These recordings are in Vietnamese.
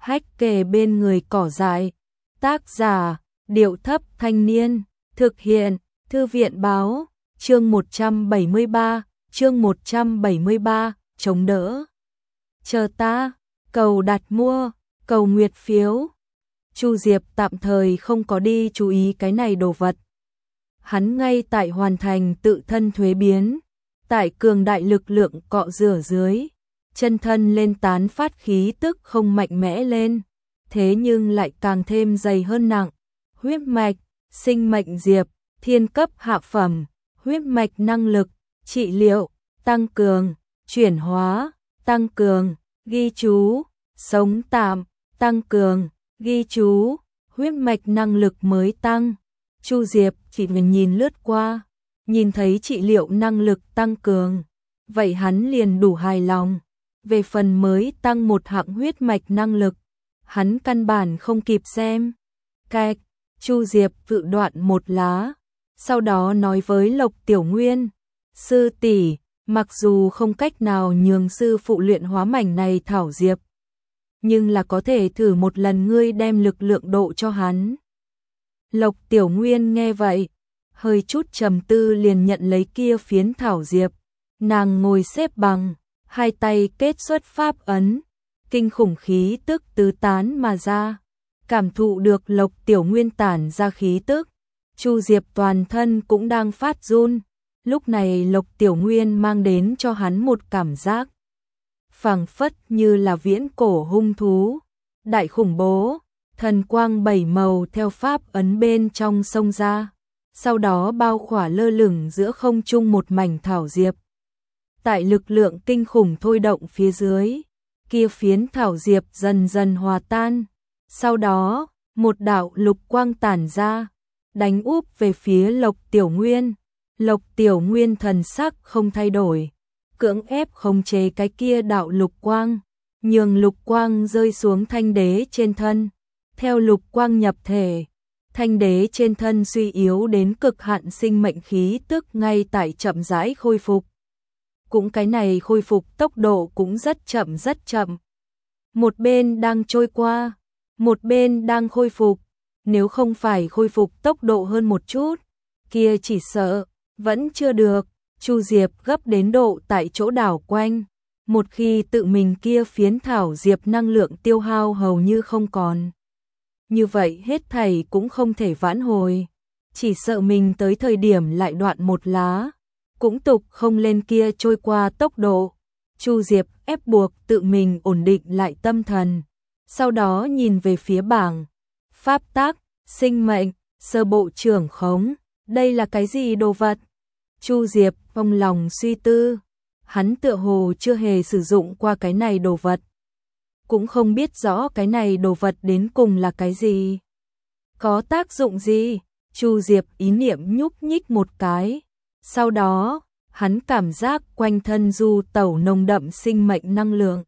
hách kề bên người cỏ dại. Tác giả, Điệu Thấp Thanh Niên, thực hiện, Thư viện Báo, chương 173, chống đỡ. Chờ ta, cầu đặt mua, cầu nguyệt phiếu. Chu Diệp tạm thời không có đi chú ý cái này đồ vật. Hắn ngay tại hoàn thành tự thân thuế biến, tại cường đại lực lượng cọ rửa dưới, chân thân lên tán phát khí tức không mạnh mẽ lên, thế nhưng lại càng thêm dày hơn nặng. Huyết mạch, sinh mệnh diệp, thiên cấp hạ phẩm, huyết mạch năng lực, trị liệu, tăng cường, chuyển hóa, tăng cường, ghi chú, sống tạm, tăng cường, ghi chú, huyết mạch năng lực mới tăng. Chu Diệp chỉ nhìn lướt qua, nhìn thấy trị liệu năng lực tăng cường, vậy hắn liền đủ hài lòng. Về phần mới tăng một hạng huyết mạch năng lực, hắn căn bản không kịp xem. Cạch, Chu Diệp tự đoạn một lá, sau đó nói với Lộc Tiểu Nguyên, sư tỷ, mặc dù không cách nào nhường sư phụ luyện hóa mảnh này thảo diệp, nhưng là có thể thử một lần ngươi đem lực lượng độ cho hắn. Lộc Tiểu Nguyên nghe vậy, hơi chút trầm tư liền nhận lấy kia phiến thảo diệp, nàng ngồi xếp bằng, hai tay kết xuất pháp ấn, kinh khủng khí tức tứ tán mà ra. Cảm thụ được Lộc Tiểu Nguyên tản ra khí tức, Chu Diệp toàn thân cũng đang phát run. Lúc này Lộc Tiểu Nguyên mang đến cho hắn một cảm giác phảng phất như là viễn cổ hung thú, đại khủng bố, thần quang bảy màu theo pháp ấn bên trong xông ra, sau đó bao khỏa lơ lửng giữa không trung một mảnh thảo diệp. Tại lực lượng kinh khủng thôi động phía dưới, kia phiến thảo diệp dần dần hòa tan, sau đó, một đạo lục quang tản ra, đánh úp về phía Lộc Tiểu Nguyên. Lộc Tiểu Nguyên thần sắc không thay đổi, cưỡng ép khống chế cái kia đạo lục quang, nhường lục quang rơi xuống thanh đế trên thân. Theo lục quang nhập thể, thanh đế trên thân suy yếu đến cực hạn sinh mệnh khí tức ngay tại chậm rãi khôi phục. Cũng cái này khôi phục tốc độ cũng rất chậm. Một bên đang trôi qua, một bên đang khôi phục, nếu không phải khôi phục tốc độ hơn một chút, kia chỉ sợ vẫn chưa được. Chu Diệp gấp đến độ tại chỗ đảo quanh, một khi tự mình kia phiến thảo diệp năng lượng tiêu hao hầu như không còn. Như vậy hết thảy cũng không thể vãn hồi, chỉ sợ mình tới thời điểm lại đoạn một lá, cũng tục không lên kia trôi qua tốc độ. Chu Diệp ép buộc tự mình ổn định lại tâm thần, sau đó nhìn về phía bảng. Pháp tác, sinh mệnh, sơ bộ trưởng khống, đây là cái gì đồ vật? Chu Diệp trong lòng suy tư, hắn tựa hồ chưa hề sử dụng qua cái này đồ vật, cũng không biết rõ cái này đồ vật đến cùng là cái gì, có tác dụng gì. Chu Diệp ý niệm nhúc nhích một cái, sau đó hắn cảm giác quanh thân du tẩu nồng đậm sinh mệnh năng lượng.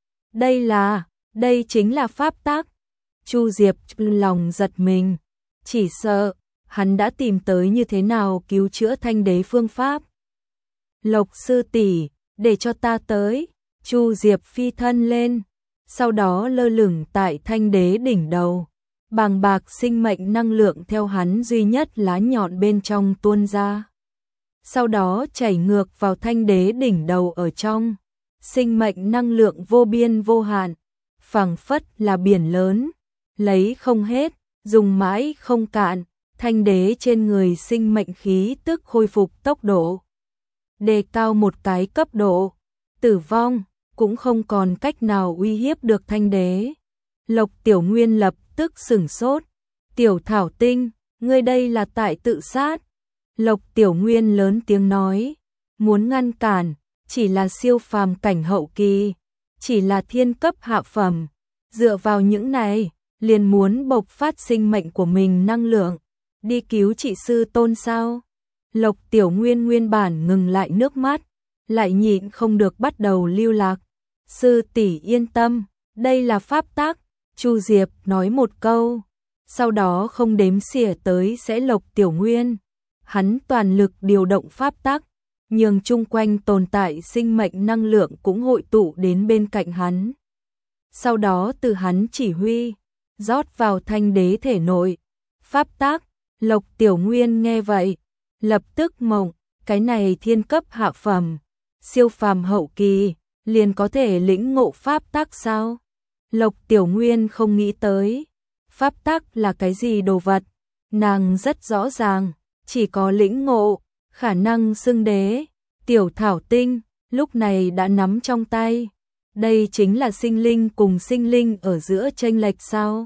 Đây chính là pháp tác. Chu Diệp lòng giật mình, chỉ sợ hắn đã tìm tới như thế nào cứu chữa thanh đế phương pháp. Lộc sư tỷ, để cho ta tới. Chu Diệp phi thân lên, sau đó lơ lửng tại thanh đế đỉnh đầu. Bàng bạc sinh mệnh năng lượng theo hắn duy nhất lá nhọn bên trong tuôn ra, sau đó chảy ngược vào thanh đế đỉnh đầu ở trong. Sinh mệnh năng lượng vô biên vô hạn, phảng phất là biển lớn, lấy không hết, dùng mãi không cạn. Thanh đế trên người sinh mệnh khí tức khôi phục tốc độ đề cao một cái cấp độ, tử vong cũng không còn cách nào uy hiếp được thanh đế. Lộc Tiểu Nguyên lập tức sửng sốt, Tiểu Thảo Tinh, ngươi đây là tại tự sát. Lộc Tiểu Nguyên lớn tiếng nói, muốn ngăn cản, chỉ là siêu phàm cảnh hậu kỳ, chỉ là thiên cấp hạ phẩm, dựa vào những này, liền muốn bộc phát sinh mệnh của mình năng lượng, đi cứu trị sư tôn sao? Lộc Tiểu Nguyên nguyên bản ngừng lại nước mắt, lại nhịn không được bắt đầu lưu lạc. Sư tỷ yên tâm, đây là pháp tác. Chu Diệp nói một câu, sau đó không đếm xỉa tới sẽ Lộc Tiểu Nguyên. Hắn toàn lực điều động pháp tác, nhường chung quanh tồn tại sinh mệnh năng lượng cũng hội tụ đến bên cạnh hắn. sau đó từ hắn chỉ huy, rót vào Thanh đế thể nội. Pháp tác, Lộc Tiểu Nguyên nghe vậy, lập tức mộng, cái này thiên cấp hạ phẩm, siêu phàm hậu kỳ, liền có thể lĩnh ngộ pháp tác sao? Lộc Tiểu Nguyên không nghĩ tới, pháp tác là cái gì đồ vật, nàng rất rõ ràng, chỉ có lĩnh ngộ, khả năng xưng đế, tiểu thảo tinh, lúc này đã nắm trong tay. Đây chính là sinh linh cùng sinh linh ở giữa chênh lệch sao?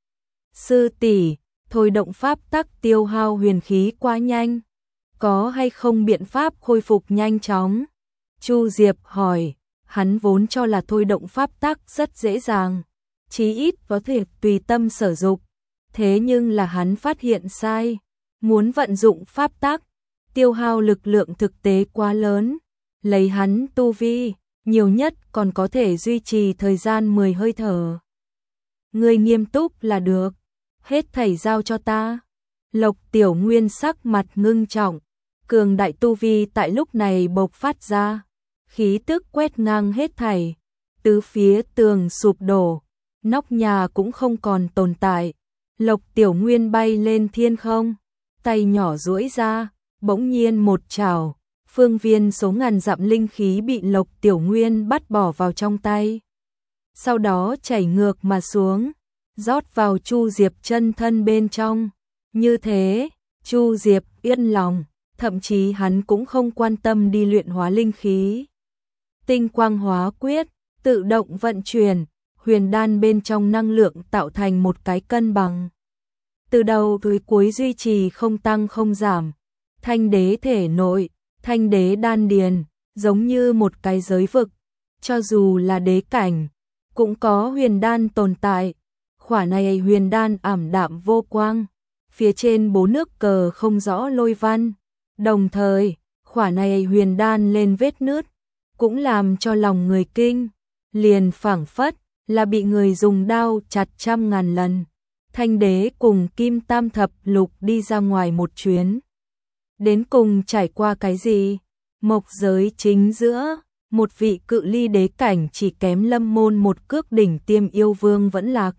Sư tỷ, thôi động pháp tắc tiêu hao huyền khí quá nhanh, có hay không biện pháp khôi phục nhanh chóng? Chu Diệp hỏi, hắn vốn cho là thôi động pháp tắc rất dễ dàng, chí ít có thể tùy tâm sở dục, thế nhưng là hắn phát hiện sai, muốn vận dụng pháp tắc, tiêu hao lực lượng thực tế quá lớn, lấy hắn tu vi, nhiều nhất còn có thể duy trì thời gian 10 hơi thở. Ngươi nghiêm túc là được, hết thảy giao cho ta. Lộc Tiểu Nguyên sắc mặt ngưng trọng, cường đại tu vi tại lúc này bộc phát ra, khí tức quét ngang hết thảy, tứ phía tường sụp đổ, nóc nhà cũng không còn tồn tại. Lộc Tiểu Nguyên bay lên thiên không, tay nhỏ duỗi ra, bỗng nhiên một chảo, phương viên số ngàn dặm linh khí bị Lộc Tiểu Nguyên bắt bỏ vào trong tay. Sau đó chảy ngược mà xuống, rót vào Chu Diệp chân thân bên trong. Như thế, Chu Diệp yên lòng, thậm chí hắn cũng không quan tâm đi luyện hóa linh khí. Tinh quang hóa quyết, tự động vận chuyển, huyền đan bên trong năng lượng tạo thành một cái cân bằng. Từ đầu tới cuối duy trì không tăng không giảm, Thanh đế thể nội, Thanh đế đan điền, giống như một cái giới vực, cho dù là đế cảnh, cũng có huyền đan tồn tại. Khỏa này huyền đan ảm đạm vô quang, phía trên bố nước cờ không rõ lôi văn, đồng thời, khỏa này huyền đan lên vết nứt, cũng làm cho lòng người kinh, liền phảng phất là bị người dùng đao chặt trăm ngàn lần. Thanh đế cùng Kim Tam Thập Lục đi ra ngoài một chuyến. Đến cùng trải qua cái gì? Mộc giới chính giữa, một vị cự ly đế cảnh chỉ kém Lâm Môn một cước đỉnh tiêm yêu vương vẫn lạc.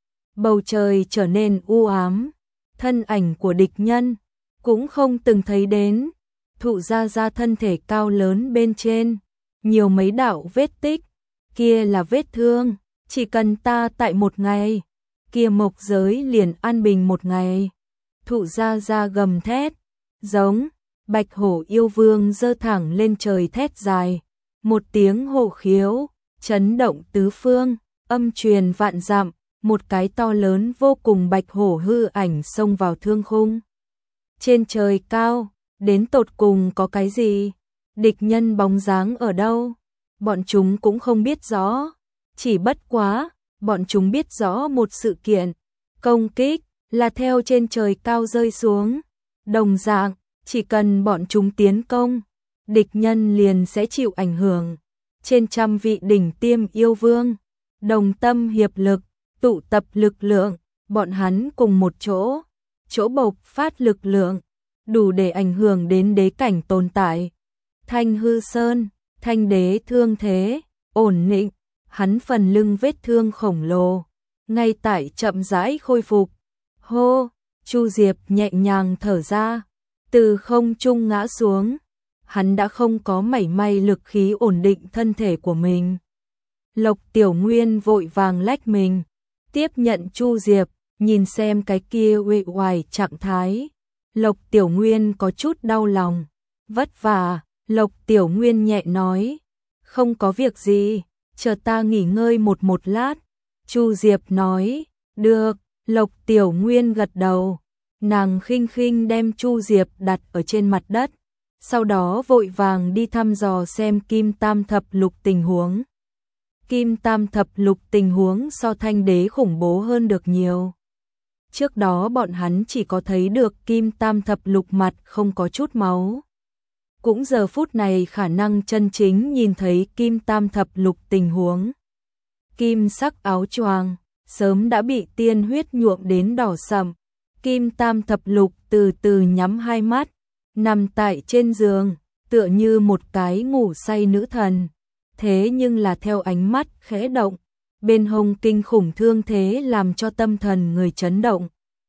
Bầu trời trở nên u ám, thân ảnh của địch nhân cũng không từng thấy đến. Thụ ra thân thể cao lớn bên trên, nhiều mấy đạo vết tích, kia là vết thương, chỉ cần ta tại một ngày, kia mộc giới liền an bình một ngày. Thụ ra gầm thét, giống, bạch hổ yêu vương giơ thẳng lên trời thét dài, một tiếng hổ khiếu, chấn động tứ phương, âm truyền vạn dặm, một cái to lớn vô cùng bạch hổ hư ảnh xông vào thương khung. Trên trời cao, đến tột cùng có cái gì? Địch nhân bóng dáng ở đâu? Bọn chúng cũng không biết rõ, chỉ bất quá, bọn chúng biết rõ một sự kiện, công kích là theo trên trời cao rơi xuống. Đồng dạng, chỉ cần bọn chúng tiến công, địch nhân liền sẽ chịu ảnh hưởng. Trên trăm vị đỉnh tiêm yêu vương, đồng tâm hiệp lực, tụ tập lực lượng, bọn hắn cùng một chỗ, bộc phát lực lượng, đủ để ảnh hưởng đến đế cảnh tồn tại. Thanh Hư Sơn, Thanh đế thương thế, ổn định, hắn phần lưng vết thương khổng lồ, ngay tại chậm rãi khôi phục. Hô, Chu Diệp nhẹ nhàng thở ra, từ không trung ngã xuống, hắn đã không có mảy may lực khí ổn định thân thể của mình. Lộc Tiểu Nguyên vội vàng lách mình, tiếp nhận Chu Diệp, nhìn xem cái kia uể oải trạng thái. Lộc Tiểu Nguyên có chút đau lòng, vất vả. Lộc Tiểu Nguyên nhẹ nói, không có việc gì, chờ ta nghỉ ngơi một lát. Chu Diệp nói, được. Lộc Tiểu Nguyên gật đầu, nàng khinh khinh đem Chu Diệp đặt ở trên mặt đất, sau đó vội vàng đi thăm dò xem Kim Tam Thập Lục tình huống. Kim Tam Thập Lục tình huống so Thanh đế khủng bố hơn được nhiều. Trước đó bọn hắn chỉ có thấy được Kim Tam Thập Lục mặt không có chút máu. Cũng giờ phút này khả năng chân chính nhìn thấy Kim Tam Thập Lục tình huống. Kim sắc áo choàng sớm đã bị tiên huyết nhuộm đến đỏ sậm. Kim Tam Thập Lục từ từ nhắm hai mắt, nằm tại trên giường, tựa như một cái ngủ say nữ thần. Thế nhưng là theo ánh mắt khẽ động, bên hông kinh khủng thương thế làm cho tâm thần người chấn động.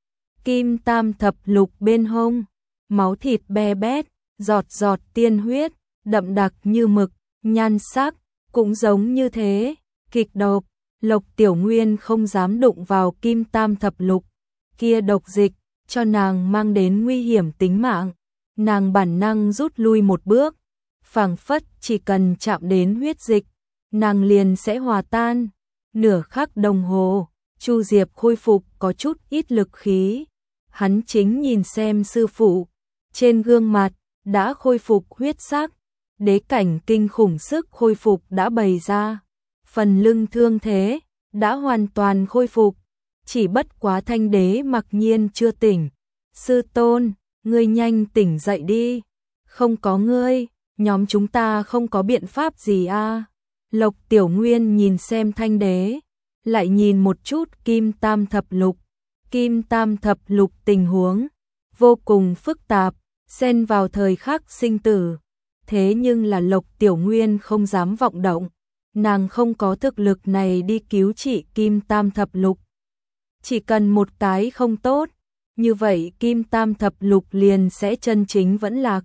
Kim tam thập lục bên hông, máu thịt be bét, giọt giọt tiên huyết, đậm đặc như mực, nhan sắc cũng giống như thế, kịch độc. Lộc Tiểu Nguyên không dám đụng vào kim tam thập lục, kia độc dịch cho nàng mang đến nguy hiểm tính mạng. Nàng bản năng rút lui một bước, phảng phất chỉ cần chạm đến huyết dịch, nàng liền sẽ hòa tan. Nửa khắc đồng hồ, Chu Diệp khôi phục có chút ít lực khí. Hắn chính nhìn xem sư phụ, trên gương mặt đã khôi phục huyết sắc, đế cảnh kinh khủng sức khôi phục đã bày ra. Phần lưng thương thế đã hoàn toàn khôi phục, chỉ bất quá Thanh Đế mặc nhiên chưa tỉnh. Sư tôn, ngươi nhanh tỉnh dậy đi, không có ngươi, nhóm chúng ta không có biện pháp gì a. Lộc Tiểu Nguyên nhìn xem Thanh Đế, lại nhìn một chút Kim Tam Thập Lục. Kim Tam Thập Lục tình huống vô cùng phức tạp, xen vào thời khắc sinh tử. Thế nhưng là Lộc Tiểu Nguyên không dám vọng động, nàng không có thực lực này đi cứu trị Kim Tam Thập Lục. Chỉ cần một cái không tốt, như vậy Kim Tam Thập Lục liền sẽ chân chính vẫn lạc.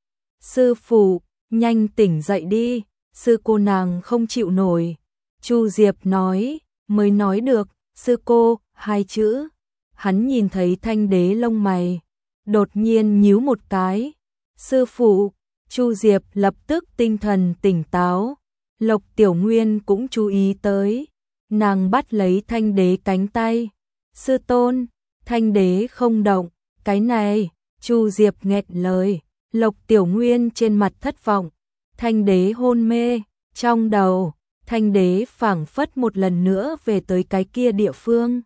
Sư phụ, nhanh tỉnh dậy đi, sư cô nàng không chịu nổi. Chu Diệp nói, mới nói được, sư cô, hai chữ. Hắn nhìn thấy Thanh Đế lông mày, đột nhiên nhíu một cái. Sư phụ, Chu Diệp lập tức tinh thần tỉnh táo. Lộc Tiểu Nguyên cũng chú ý tới, nàng bắt lấy Thanh Đế cánh tay. Sư tôn, Thanh Đế không động, cái này, Chu Diệp nghẹn lời. Lộc Tiểu Nguyên trên mặt thất vọng, Thanh Đế hôn mê, trong đầu, Thanh Đế phảng phất một lần nữa về tới cái kia địa phương.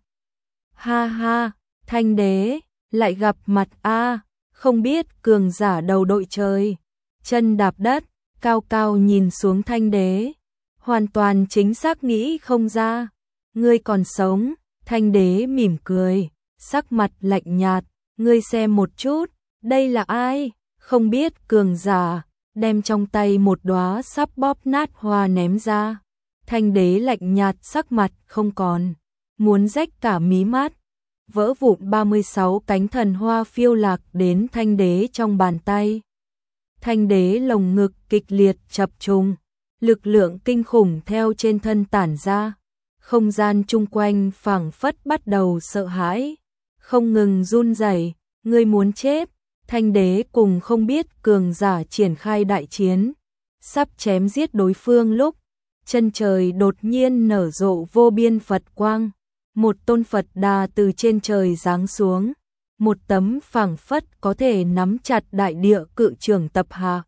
Ha ha, Thanh Đế, lại gặp mặt a, không biết cường giả đầu đội trời. Chân đạp đất, cao cao nhìn xuống Thanh Đế, hoàn toàn chính xác nghĩ không ra. Ngươi còn sống, Thanh Đế mỉm cười, sắc mặt lạnh nhạt, ngươi xem một chút, đây là ai? Không biết cường giả, đem trong tay một đóa sắp bóp nát hoa ném ra. Thanh Đế lạnh nhạt sắc mặt không còn, muốn rách cả mí mắt. Vỡ vụn 36 cánh thần hoa phiêu lạc đến Thanh Đế trong bàn tay. Thanh Đế lồng ngực kịch liệt chập trùng, lực lượng kinh khủng theo trên thân tản ra. Không gian chung quanh phảng phất bắt đầu sợ hãi, không ngừng run rẩy. Ngươi muốn chết. Thanh Đế cùng không biết cường giả triển khai đại chiến, sắp chém giết đối phương lúc, chân trời đột nhiên nở rộ vô biên Phật quang. Một tôn Phật Đà từ trên trời giáng xuống, một tấm phảng phất có thể nắm chặt đại địa cự trường tập hạ.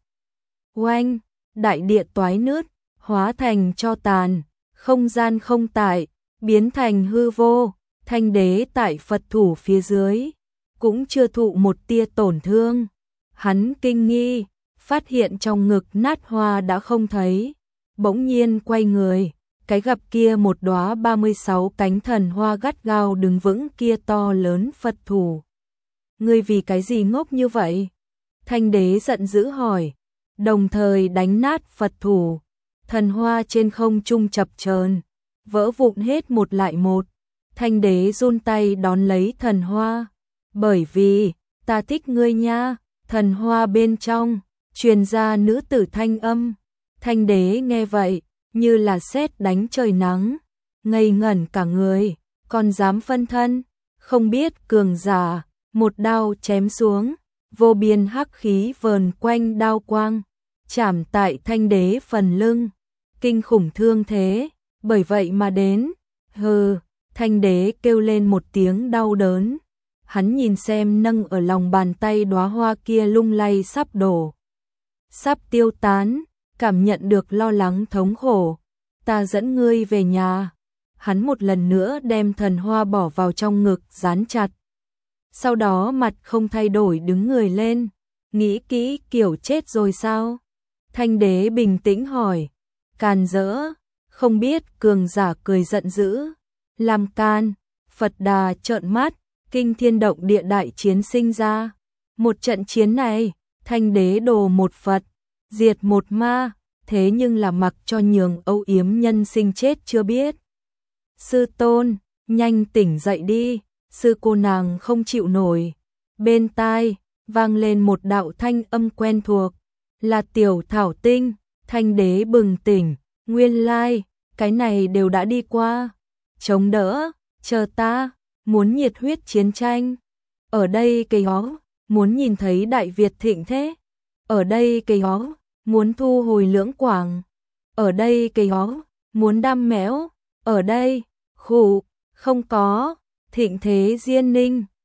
Oanh, đại địa toái nứt, hóa thành tro tàn, không gian không tại, biến thành hư vô. Thanh Đế tại Phật thủ phía dưới, cũng chưa thụ một tia tổn thương. Hắn kinh nghi, phát hiện trong ngực nát hoa đã không thấy, bỗng nhiên quay người, cái gặp kia một đóa 36 cánh thần hoa gắt gao đứng vững kia to lớn Phật thủ. Ngươi vì cái gì ngốc như vậy? Thanh Đế giận dữ hỏi, đồng thời đánh nát Phật thủ. Thần hoa trên không trung chập chờn, vỡ vụn hết một lại một. Thanh Đế run tay đón lấy thần hoa. Bởi vì, ta thích ngươi nha. Thần hoa bên trong, truyền ra nữ tử thanh âm. Thanh Đế nghe vậy, như là sét đánh trời nắng, ngây ngẩn cả người, còn dám phân thân, không biết cường giả, một đao chém xuống, vô biên hắc khí vờn quanh đao quang, chạm tại Thanh Đế phần lưng, kinh khủng thương thế, bởi vậy mà đến. Hừ, Thanh Đế kêu lên một tiếng đau đớn. Hắn nhìn xem nâng ở lòng bàn tay đóa hoa kia lung lay sắp đổ, sắp tiêu tán, cảm nhận được lo lắng thống khổ. Ta dẫn ngươi về nhà. Hắn một lần nữa đem thần hoa bỏ vào trong ngực dán chặt. Sau đó mặt không thay đổi đứng người lên. Nghĩ kỹ kiểu chết rồi sao? Thanh Đế bình tĩnh hỏi. Càn rỡ, không biết cường giả cười giận dữ. Làm can, Phật Đà trợn mắt, kinh thiên động địa đại chiến sinh ra. Một trận chiến này, Thanh Đế đồ một Phật, diệt một ma, thế nhưng là mặc cho nhường âu yếm nhân sinh chết chưa biết. Sư tôn, nhanh tỉnh dậy đi, sư cô nàng không chịu nổi. Bên tai, vang lên một đạo thanh âm quen thuộc, là Tiểu Thảo Tinh. Thanh đế bừng tỉnh, nguyên lai, cái này đều đã đi qua. Chống đỡ, chờ ta, muốn nhiệt huyết chiến tranh. Ở đây cây hó, muốn nhìn thấy Đại Việt thịnh thế. Ở đây cây hó, muốn thu hồi Lưỡng Quảng. Ở đây cây hó, muốn đam mẽo. Ở đây, khụ, không có, thịnh thế Diên Ninh.